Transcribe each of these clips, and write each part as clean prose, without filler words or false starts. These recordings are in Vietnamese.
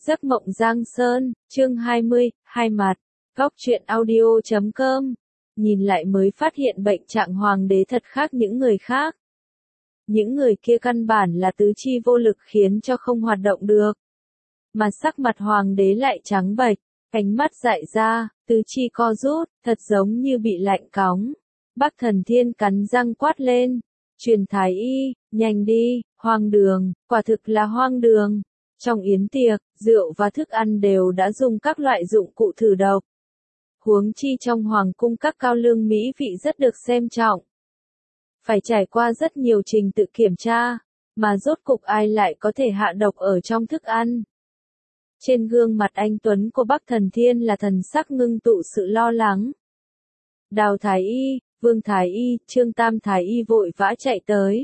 Giấc mộng Giang Sơn, chương 20, hai mặt. Góc truyện audio.com. Nhìn lại mới phát hiện bệnh trạng hoàng đế thật khác những người khác. Những người kia căn bản là tứ chi vô lực khiến cho không hoạt động được. Mà sắc mặt hoàng đế lại trắng bệch, cánh mắt dại ra, tứ chi co rút, thật giống như bị lạnh cóng. Bắc Thần Thiên cắn răng quát lên. Truyền thái y, nhanh đi, hoang đường, quả thực là hoang đường. Trong yến tiệc, rượu và thức ăn đều đã dùng các loại dụng cụ thử độc. Huống chi trong hoàng cung các cao lương mỹ vị rất được xem trọng. Phải trải qua rất nhiều trình tự kiểm tra, mà rốt cục ai lại có thể hạ độc ở trong thức ăn. Trên gương mặt anh Tuấn của Bắc Thần Thiên là thần sắc ngưng tụ sự lo lắng. Đào Thái Y, Vương Thái Y, Trương Tam Thái Y vội vã chạy tới.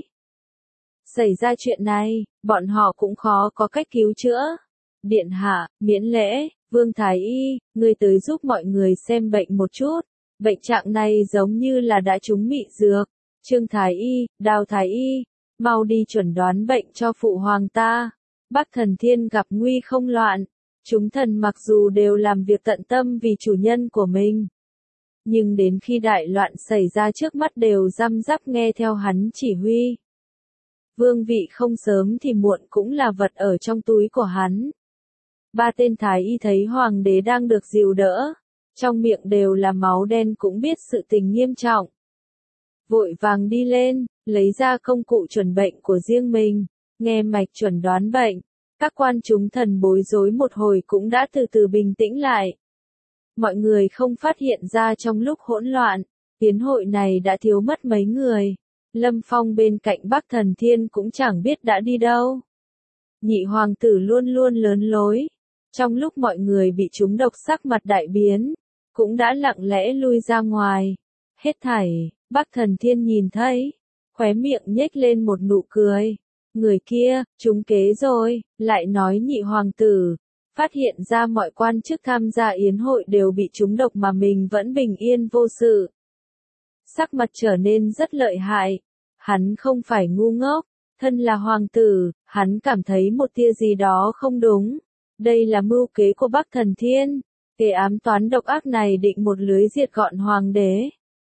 Xảy ra chuyện này, bọn họ cũng khó có cách cứu chữa. Điện hạ, miễn lễ, Vương Thái Y, ngươi tới giúp mọi người xem bệnh một chút. Bệnh trạng này giống như là đã trúng mị dược. Trương Thái Y, Đào Thái Y, mau đi chuẩn đoán bệnh cho phụ hoàng ta. Bắc Thần Thiên gặp nguy không loạn. Chúng thần mặc dù đều làm việc tận tâm vì chủ nhân của mình, nhưng đến khi đại loạn xảy ra trước mắt đều răm rắp nghe theo hắn chỉ huy. Vương vị không sớm thì muộn cũng là vật ở trong túi của hắn. Ba tên thái y thấy hoàng đế đang được dìu đỡ, trong miệng đều là máu đen cũng biết sự tình nghiêm trọng. Vội vàng đi lên, lấy ra công cụ chuẩn bệnh của riêng mình, nghe mạch chuẩn đoán bệnh. Các quan chúng thần bối rối một hồi cũng đã từ từ bình tĩnh lại. Mọi người không phát hiện ra trong lúc hỗn loạn, yến hội này đã thiếu mất mấy người. Lâm Phong bên cạnh Bắc Thần Thiên cũng chẳng biết đã đi đâu. Nhị hoàng tử luôn luôn lớn lối. Trong lúc mọi người bị trúng độc sắc mặt đại biến, cũng đã lặng lẽ lui ra ngoài. Hết thảy, Bắc Thần Thiên nhìn thấy, khóe miệng nhếch lên một nụ cười. Người kia, trúng kế rồi, lại nói nhị hoàng tử. Phát hiện ra mọi quan chức tham gia yến hội đều bị trúng độc mà mình vẫn bình yên vô sự. Sắc mặt trở nên rất lợi hại. Hắn không phải ngu ngốc, thân là hoàng tử, hắn cảm thấy một tia gì đó không đúng. Đây là mưu kế của Bắc Thần Thiên, kế ám toán độc ác này định một lưới diệt gọn hoàng đế.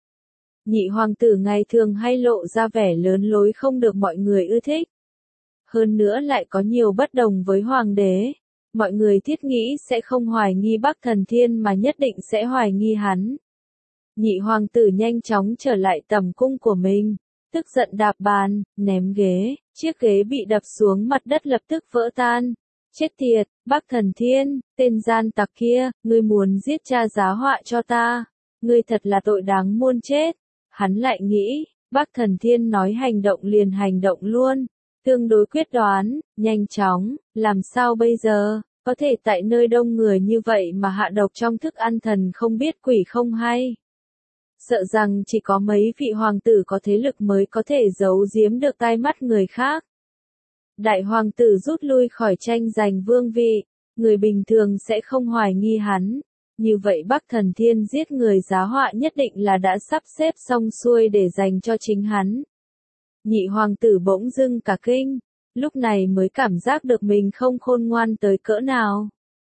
Nhị hoàng tử ngày thường hay lộ ra vẻ lớn lối không được mọi người ưa thích. Hơn nữa lại có nhiều bất đồng với hoàng đế. Mọi người thiết nghĩ sẽ không hoài nghi Bắc Thần Thiên mà nhất định sẽ hoài nghi hắn. Nhị hoàng tử nhanh chóng trở lại tầm cung của mình, tức giận đạp bàn, ném ghế, chiếc ghế bị đập xuống mặt đất lập tức vỡ tan. Chết tiệt, Bắc Thần Thiên, tên gian tặc kia, ngươi muốn giết cha giá họa cho ta, ngươi thật là tội đáng muôn chết. Hắn lại nghĩ, Bắc Thần Thiên nói hành động liền hành động luôn. Tương đối quyết đoán, nhanh chóng, làm sao bây giờ, có thể tại nơi đông người như vậy mà hạ độc trong thức ăn thần không biết quỷ không hay. Sợ rằng chỉ có mấy vị hoàng tử có thế lực mới có thể giấu giếm được tai mắt người khác. Đại hoàng tử rút lui khỏi tranh giành vương vị, người bình thường sẽ không hoài nghi hắn. Như vậy Bắc Thần Thiên giết người giá họa nhất định là đã sắp xếp xong xuôi để dành cho chính hắn. Nhị hoàng tử bỗng dưng cả kinh, lúc này mới cảm giác được mình không khôn ngoan tới cỡ nào.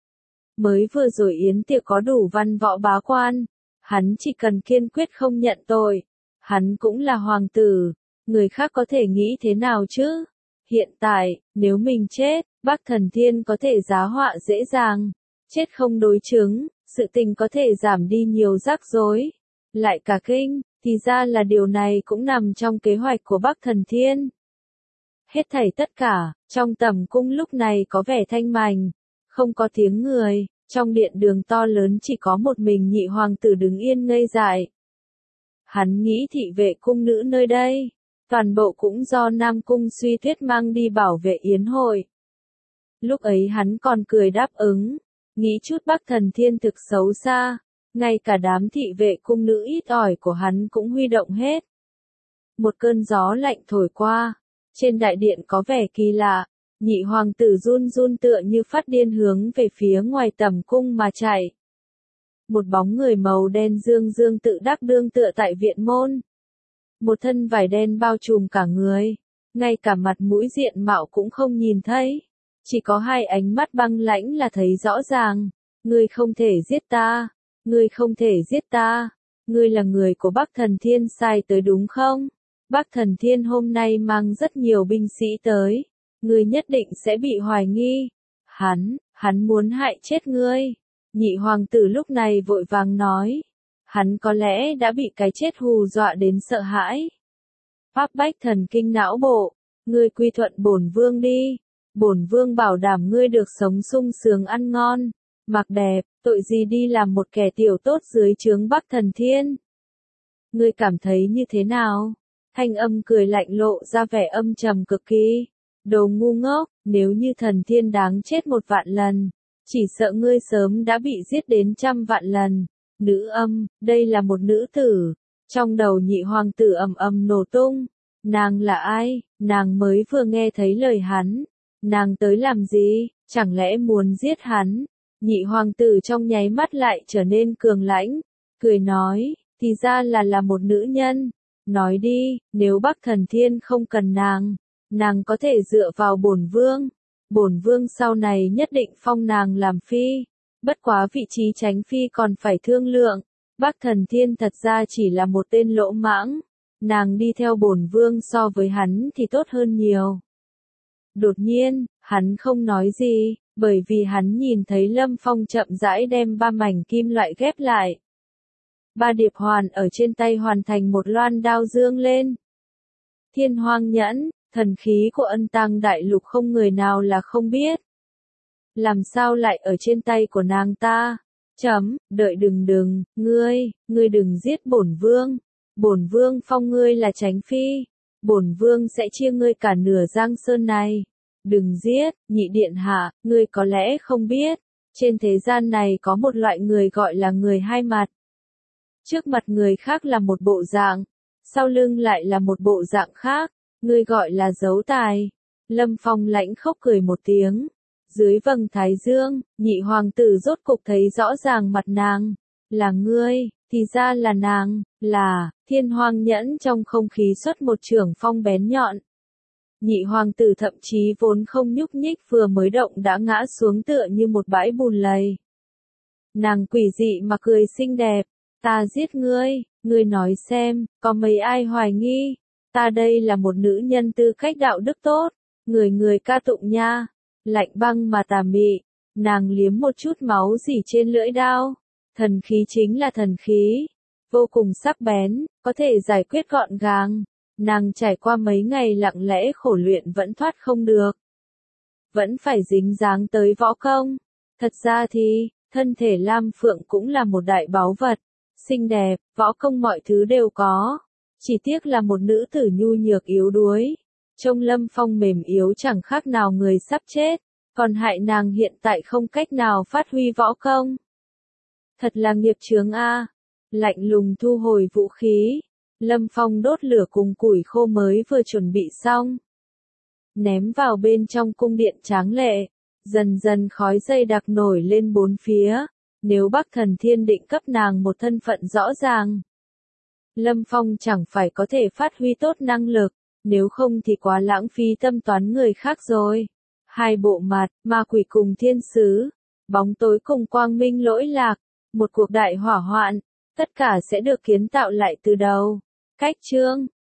Mới vừa rồi yến tiệc có đủ văn võ bá quan, hắn chỉ cần kiên quyết không nhận tội. Hắn cũng là hoàng tử, người khác có thể nghĩ thế nào chứ? Hiện tại, nếu mình chết, Bắc Thần Thiên có thể giá họa dễ dàng. Chết không đối chứng, sự tình có thể giảm đi nhiều rắc rối. Lại cả kinh, thì ra là điều này cũng nằm trong kế hoạch của Bắc Thần Thiên. Hết thảy tất cả, trong tầm cung lúc này có vẻ thanh mành, không có tiếng người, trong điện đường to lớn chỉ có một mình nhị hoàng tử đứng yên ngây dại. Hắn nghĩ thị vệ cung nữ nơi đây, toàn bộ cũng do Nam Cung Suy Tuyết mang đi bảo vệ yến hội. Lúc ấy hắn còn cười đáp ứng, nghĩ chút Bắc Thần Thiên thực xấu xa. Ngay cả đám thị vệ cung nữ ít ỏi của hắn cũng huy động hết. Một cơn gió lạnh thổi qua, trên đại điện có vẻ kỳ lạ, nhị hoàng tử run run tựa như phát điên hướng về phía ngoài tầm cung mà chạy. Một bóng người màu đen dương dương tự đắc đương tựa tại viện môn. Một thân vải đen bao trùm cả người, ngay cả mặt mũi diện mạo cũng không nhìn thấy. Chỉ có hai ánh mắt băng lãnh là thấy rõ ràng. Ngươi không thể giết ta. Ngươi không thể giết ta. Ngươi là người của Bắc Thần Thiên sai tới đúng không? Bắc Thần Thiên hôm nay mang rất nhiều binh sĩ tới. Ngươi nhất định sẽ bị hoài nghi. Hắn muốn hại chết ngươi. Nhị hoàng tử lúc này vội vàng nói. Hắn có lẽ đã bị cái chết hù dọa đến sợ hãi. Pháp bách thần kinh não bộ. Ngươi quy thuận bổn vương đi. Bổn vương bảo đảm ngươi được sống sung sướng ăn ngon, mặc đẹp, tội gì đi làm một kẻ tiểu tốt dưới trướng Bắc Thần Thiên. Ngươi cảm thấy như thế nào? Thanh âm cười lạnh lộ ra vẻ âm trầm cực kỳ. Đồ ngu ngốc, nếu như Thần Thiên đáng chết 1.000.000 lần, chỉ sợ ngươi sớm đã bị giết đến 100.000.000 lần. Nữ âm, đây là một nữ tử. Trong đầu nhị hoàng tử ầm ầm nổ tung. Nàng là ai? Nàng mới vừa nghe thấy lời hắn. Nàng tới làm gì? Chẳng lẽ muốn giết hắn? Nhị hoàng tử trong nháy mắt lại trở nên cường lãnh, cười nói, thì ra là một nữ nhân. Nói đi, nếu Bắc Thần Thiên không cần nàng có thể dựa vào bổn vương. Bổn vương sau này nhất định phong nàng làm phi. Bất quá vị trí tránh phi còn phải thương lượng. Bắc Thần Thiên thật ra chỉ là một tên lỗ mãng. Nàng đi theo bổn vương so với hắn thì tốt hơn nhiều. Đột nhiên, hắn không nói gì, bởi vì hắn nhìn thấy Lâm Phong chậm rãi đem 3 mảnh kim loại ghép lại. 3 điệp hoàn ở trên tay hoàn thành một loan đao dương lên. Thiên Hoang Nhẫn, thần khí của Ân Tang Đại Lục không người nào là không biết. Làm sao lại ở trên tay của nàng ta? Đợi đừng, ngươi đừng giết bổn vương. Bổn vương phong ngươi là tránh phi. Bổn vương sẽ chia ngươi cả nửa Giang Sơn này. Đừng giết, nhị điện hạ, ngươi có lẽ không biết. Trên thế gian này có một loại người gọi là người hai mặt. Trước mặt người khác là một bộ dạng, sau lưng lại là một bộ dạng khác. Ngươi gọi là giấu tài. Lâm Phong lãnh khóc cười một tiếng. Dưới vầng thái dương, nhị hoàng tử rốt cục thấy rõ ràng mặt nàng. Là ngươi, thì ra là nàng, là Thiên Hoang Nhẫn. Trong không khí xuất một chưởng phong bén nhọn. Nhị hoàng tử thậm chí vốn không nhúc nhích vừa mới động đã ngã xuống tựa như một bãi bùn lầy. Nàng quỷ dị mà cười xinh đẹp. Ta giết ngươi, ngươi nói xem, có mấy ai hoài nghi. Ta đây là một nữ nhân tư cách đạo đức tốt. Người ca tụng nha. Lạnh băng mà tà mị. Nàng liếm một chút máu dỉ trên lưỡi đao. Thần khí chính là thần khí. Vô cùng sắc bén, có thể giải quyết gọn gàng. Nàng trải qua mấy ngày lặng lẽ khổ luyện vẫn thoát không được. Vẫn phải dính dáng tới võ công. Thật ra thì, thân thể Lam Phượng cũng là một đại báu vật. Xinh đẹp, võ công mọi thứ đều có. Chỉ tiếc là một nữ tử nhu nhược yếu đuối. Trông Lâm Phong mềm yếu chẳng khác nào người sắp chết. Còn hại nàng hiện tại không cách nào phát huy võ công. Thật là nghiệp chướng a. Lạnh lùng thu hồi vũ khí. Lâm Phong đốt lửa cùng củi khô mới vừa chuẩn bị xong. Ném vào bên trong cung điện tráng lệ. Dần dần khói dày đặc nổi lên bốn phía. Nếu Bắc Thần Thiên định cấp nàng một thân phận rõ ràng. Lâm Phong chẳng phải có thể phát huy tốt năng lực. Nếu không thì quá lãng phí tâm toán người khác rồi. Hai bộ mặt, ma quỷ cùng thiên sứ. Bóng tối cùng quang minh lỗi lạc. Một cuộc đại hỏa hoạn. Tất cả sẽ được kiến tạo lại từ đầu. Cách chương